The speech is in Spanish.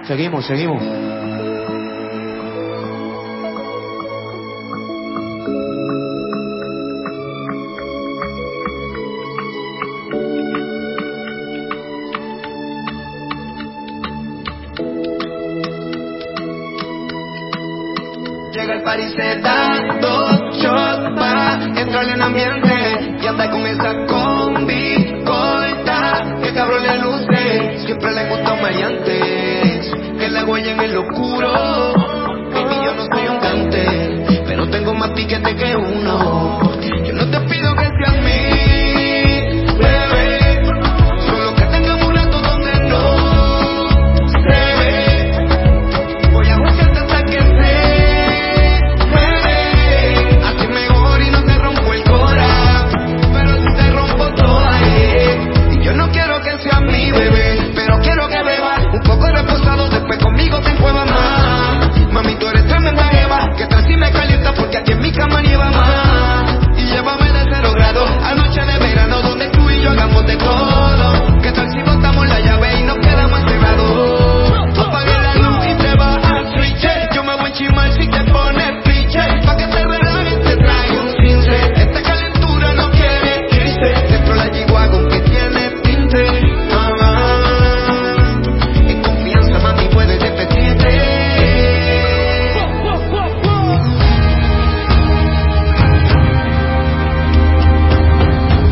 Seguimos, seguimos. Llega el party, se da 2 shots pa' entrar en ambiente y anda con esa combi corta, que cabrón le luce. Siempre le gustan maleantes que la huellen en lo oscuro. Baby, yo no soy un cante, pero tengo más piquete que uno.